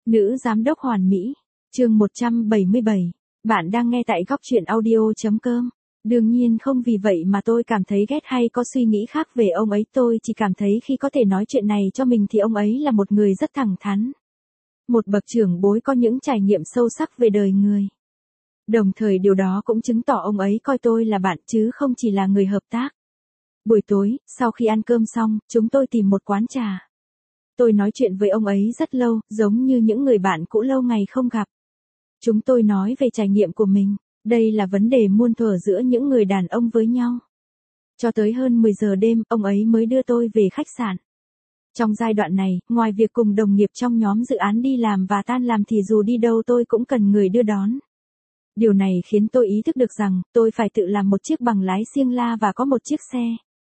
Nữ giám đốc hoàn mỹ. Chương 177. Bạn đang nghe tại góc truyện audio.com. Đương nhiên không vì vậy mà tôi cảm thấy ghét hay có suy nghĩ khác về ông ấy, tôi chỉ cảm thấy khi có thể nói chuyện này cho mình thì ông ấy là một người rất thẳng thắn. Một bậc trưởng bối có những trải nghiệm sâu sắc về đời người. Đồng thời điều đó cũng chứng tỏ ông ấy coi tôi là bạn chứ không chỉ là người hợp tác. Buổi tối, sau khi ăn cơm xong, chúng tôi tìm một quán trà. Tôi nói chuyện với ông ấy rất lâu, giống như những người bạn cũ lâu ngày không gặp. Chúng tôi nói về trải nghiệm của mình, đây là vấn đề muôn thuở giữa những người đàn ông với nhau. Cho tới hơn 10 giờ đêm, ông ấy mới đưa tôi về khách sạn. Trong giai đoạn này, ngoài việc cùng đồng nghiệp trong nhóm dự án đi làm và tan làm thì dù đi đâu tôi cũng cần người đưa đón. Điều này khiến tôi ý thức được rằng, tôi phải tự làm một chiếc bằng lái riêng la và có một chiếc xe.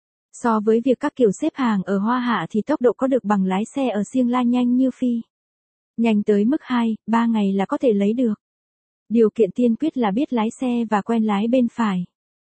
So với việc các kiểu xếp hàng ở Hoa Hạ thì tốc độ có được bằng lái xe ở Siêng La nhanh như phi. Nhanh tới mức 2-3 ngày là có thể lấy được. Điều kiện tiên quyết là biết lái xe và quen lái bên phải.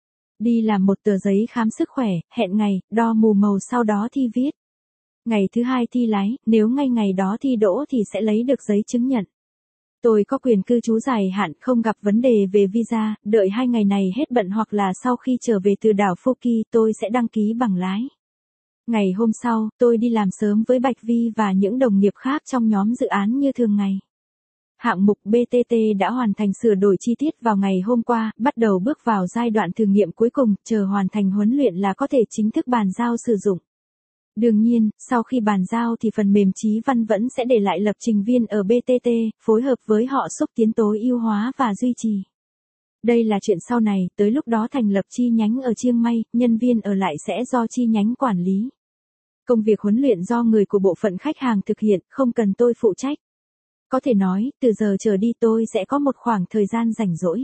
Đi làm một tờ giấy khám sức khỏe, hẹn ngày, đo mù màu sau đó thi viết. Ngày thứ 2 thi lái, nếu ngay ngày đó thi đỗ thì sẽ lấy được giấy chứng nhận. Tôi có quyền cư trú dài hạn, không gặp vấn đề về visa, đợi 2 ngày này hết bận hoặc là sau khi trở về từ đảo Phuket tôi sẽ đăng ký bằng lái. Ngày hôm sau, tôi đi làm sớm với Bạch Vi và những đồng nghiệp khác trong nhóm dự án như thường ngày. Hạng mục BTT đã hoàn thành sửa đổi chi tiết vào ngày hôm qua, bắt đầu bước vào giai đoạn thử nghiệm cuối cùng, chờ hoàn thành huấn luyện là có thể chính thức bàn giao sử dụng. Đương nhiên, sau khi bàn giao thì phần mềm Chí Văn vẫn sẽ để lại lập trình viên ở BTT, phối hợp với họ xúc tiến tối ưu hóa và duy trì. Đây là chuyện sau này, tới lúc đó thành lập chi nhánh ở Chiang Mai, nhân viên ở lại sẽ do chi nhánh quản lý. Công việc huấn luyện do người của bộ phận khách hàng thực hiện, không cần tôi phụ trách. Có thể nói, từ giờ trở đi tôi sẽ có một khoảng thời gian rảnh rỗi.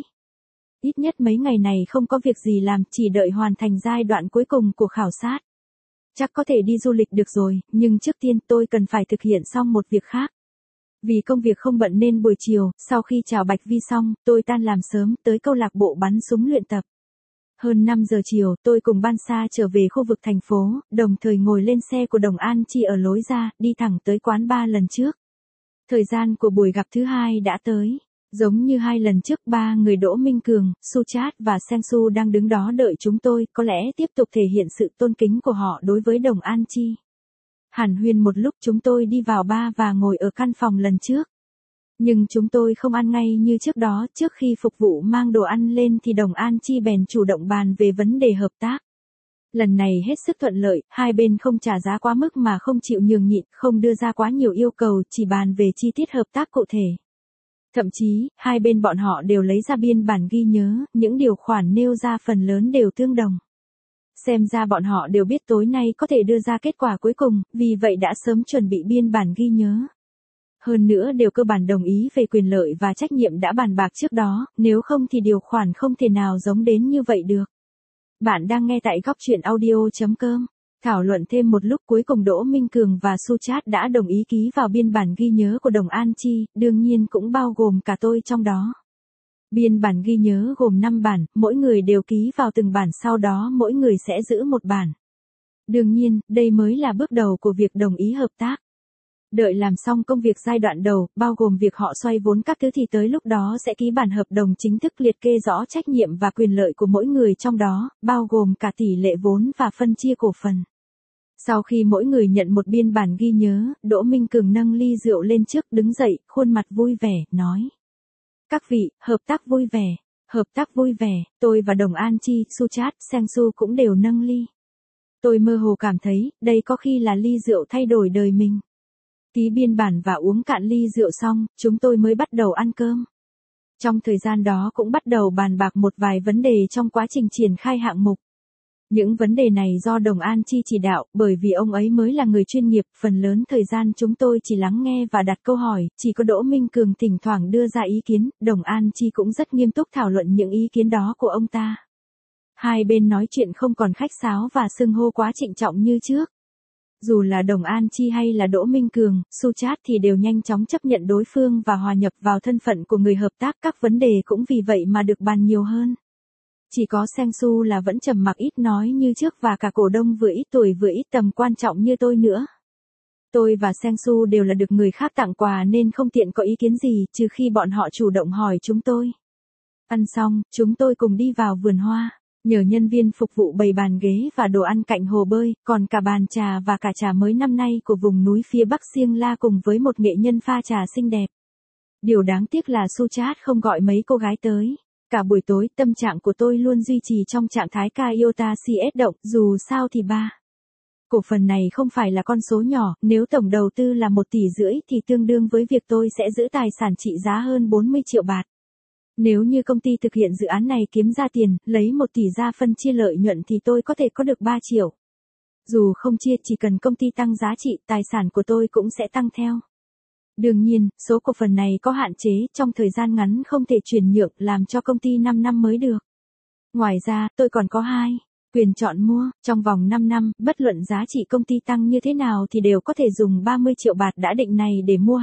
Ít nhất mấy ngày này không có việc gì làm, chỉ đợi hoàn thành giai đoạn cuối cùng của khảo sát. Chắc có thể đi du lịch được rồi, nhưng trước tiên tôi cần phải thực hiện xong một việc khác. Vì công việc không bận nên buổi chiều, sau khi chào Bạch Vi xong, tôi tan làm sớm tới câu lạc bộ bắn súng luyện tập. Hơn 5 giờ chiều, tôi cùng Ban Sa trở về khu vực thành phố, đồng thời ngồi lên xe của Đồng An Chi ở lối ra, đi thẳng tới quán bar lần trước. Thời gian của buổi gặp thứ hai đã tới. Giống như 2 lần trước, 3 người Đỗ Minh Cường, Suchat và Sengsu đang đứng đó đợi chúng tôi, có lẽ tiếp tục thể hiện sự tôn kính của họ đối với Đồng An Chi. Hàn huyên một lúc chúng tôi đi vào bar và ngồi ở căn phòng lần trước. Nhưng chúng tôi không ăn ngay như trước đó, trước khi phục vụ mang đồ ăn lên thì Đồng An Chi bèn chủ động bàn về vấn đề hợp tác. Lần này hết sức thuận lợi, hai bên không trả giá quá mức mà không chịu nhường nhịn, không đưa ra quá nhiều yêu cầu, chỉ bàn về chi tiết hợp tác cụ thể. Thậm chí, hai bên bọn họ đều lấy ra biên bản ghi nhớ, những điều khoản nêu ra phần lớn đều tương đồng. Xem ra bọn họ đều biết tối nay có thể đưa ra kết quả cuối cùng, vì vậy đã sớm chuẩn bị biên bản ghi nhớ. Hơn nữa đều cơ bản đồng ý về quyền lợi và trách nhiệm đã bàn bạc trước đó, nếu không thì điều khoản không thể nào giống đến như vậy được. Bạn đang nghe tại góc truyện audio.com. Thảo luận thêm một lúc cuối cùng Đỗ Minh Cường và Suchat đã đồng ý ký vào biên bản ghi nhớ của Đồng An Chi, đương nhiên cũng bao gồm cả tôi trong đó. Biên bản ghi nhớ gồm 5 bản, mỗi người đều ký vào từng bản, sau đó mỗi người sẽ giữ một bản. Đương nhiên, đây mới là bước đầu của việc đồng ý hợp tác. Đợi làm xong công việc giai đoạn đầu, bao gồm việc họ xoay vốn các thứ thì tới lúc đó sẽ ký bản hợp đồng chính thức liệt kê rõ trách nhiệm và quyền lợi của mỗi người trong đó, bao gồm cả tỷ lệ vốn và phân chia cổ phần. Sau khi mỗi người nhận một biên bản ghi nhớ, Đỗ Minh Cường nâng ly rượu lên trước, đứng dậy, khuôn mặt vui vẻ, nói. Các vị, hợp tác vui vẻ, tôi và Đồng An Chi, Suchat, Sengsu cũng đều nâng ly. Tôi mơ hồ cảm thấy, đây có khi là ly rượu thay đổi đời mình. Ký biên bản và uống cạn ly rượu xong, chúng tôi mới bắt đầu ăn cơm. Trong thời gian đó cũng bắt đầu bàn bạc một vài vấn đề trong quá trình triển khai hạng mục. Những vấn đề này do Đồng An Chi chỉ đạo, bởi vì ông ấy mới là người chuyên nghiệp, phần lớn thời gian chúng tôi chỉ lắng nghe và đặt câu hỏi, chỉ có Đỗ Minh Cường thỉnh thoảng đưa ra ý kiến, Đồng An Chi cũng rất nghiêm túc thảo luận những ý kiến đó của ông ta. Hai bên nói chuyện không còn khách sáo và xưng hô quá trịnh trọng như trước. Dù là Đồng An Chi hay là Đỗ Minh Cường, Suchat thì đều nhanh chóng chấp nhận đối phương và hòa nhập vào thân phận của người hợp tác, các vấn đề cũng vì vậy mà được bàn nhiều hơn. Chỉ có Sengsu là vẫn trầm mặc ít nói như trước và cả cổ đông vừa ít tuổi vừa ít tầm quan trọng như tôi nữa. Tôi và Seng Su đều là được người khác tặng quà nên không tiện có ý kiến gì, trừ khi bọn họ chủ động hỏi chúng tôi. Ăn xong, chúng tôi cùng đi vào vườn hoa. Nhờ nhân viên phục vụ bày bàn ghế và đồ ăn cạnh hồ bơi, còn cả bàn trà và cả trà mới năm nay của vùng núi phía Bắc Siêng La cùng với một nghệ nhân pha trà xinh đẹp. Điều đáng tiếc là Suchat không gọi mấy cô gái tới. Cả buổi tối, tâm trạng của tôi luôn duy trì trong trạng thái Kaiota CS động, dù sao thì cổ phần này không phải là con số nhỏ, nếu tổng đầu tư là 1,5 tỷ thì tương đương với việc tôi sẽ giữ tài sản trị giá hơn 40 triệu bạt. Nếu như công ty thực hiện dự án này kiếm ra tiền, lấy 1 tỷ ra phân chia lợi nhuận thì tôi có thể có được 3 triệu. Dù không chia, chỉ cần công ty tăng giá trị, tài sản của tôi cũng sẽ tăng theo. Đương nhiên, số cổ phần này có hạn chế, trong thời gian ngắn không thể chuyển nhượng, làm cho công ty 5 năm mới được. Ngoài ra, tôi còn có quyền chọn mua, trong vòng 5 năm, bất luận giá trị công ty tăng như thế nào thì đều có thể dùng 30 triệu bạt đã định này để mua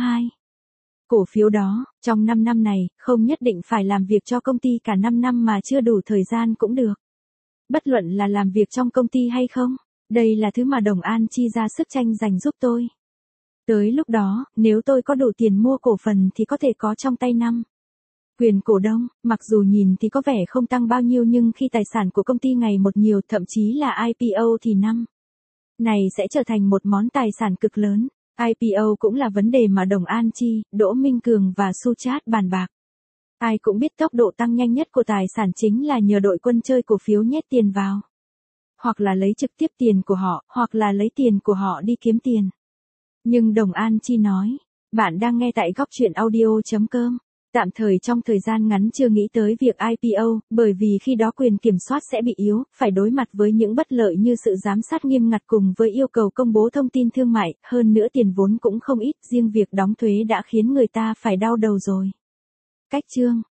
cổ phiếu đó. Trong 5 năm này, không nhất định phải làm việc cho công ty cả 5 năm mà chưa đủ thời gian cũng được. Bất luận là làm việc trong công ty hay không, đây là thứ mà Đồng An chi ra sức tranh giành giúp tôi. Tới lúc đó, nếu tôi có đủ tiền mua cổ phần thì có thể có trong tay quyền cổ đông. Mặc dù nhìn thì có vẻ không tăng bao nhiêu nhưng khi tài sản của công ty ngày một nhiều, thậm chí là IPO thì này sẽ trở thành một món tài sản cực lớn. IPO cũng là vấn đề mà Đồng An Chi, Đỗ Minh Cường và Suchat bàn bạc. Ai cũng biết tốc độ tăng nhanh nhất của tài sản chính là nhờ đội quân chơi cổ phiếu nhét tiền vào. Hoặc là lấy trực tiếp tiền của họ, hoặc là lấy tiền của họ đi kiếm tiền. Nhưng Đồng An Chi nói, bạn đang nghe tại góc chuyện audio.com. Tạm thời trong thời gian ngắn chưa nghĩ tới việc IPO, bởi vì khi đó quyền kiểm soát sẽ bị yếu, phải đối mặt với những bất lợi như sự giám sát nghiêm ngặt cùng với yêu cầu công bố thông tin thương mại, hơn nữa tiền vốn cũng không ít, riêng việc đóng thuế đã khiến người ta phải đau đầu rồi. Cách chương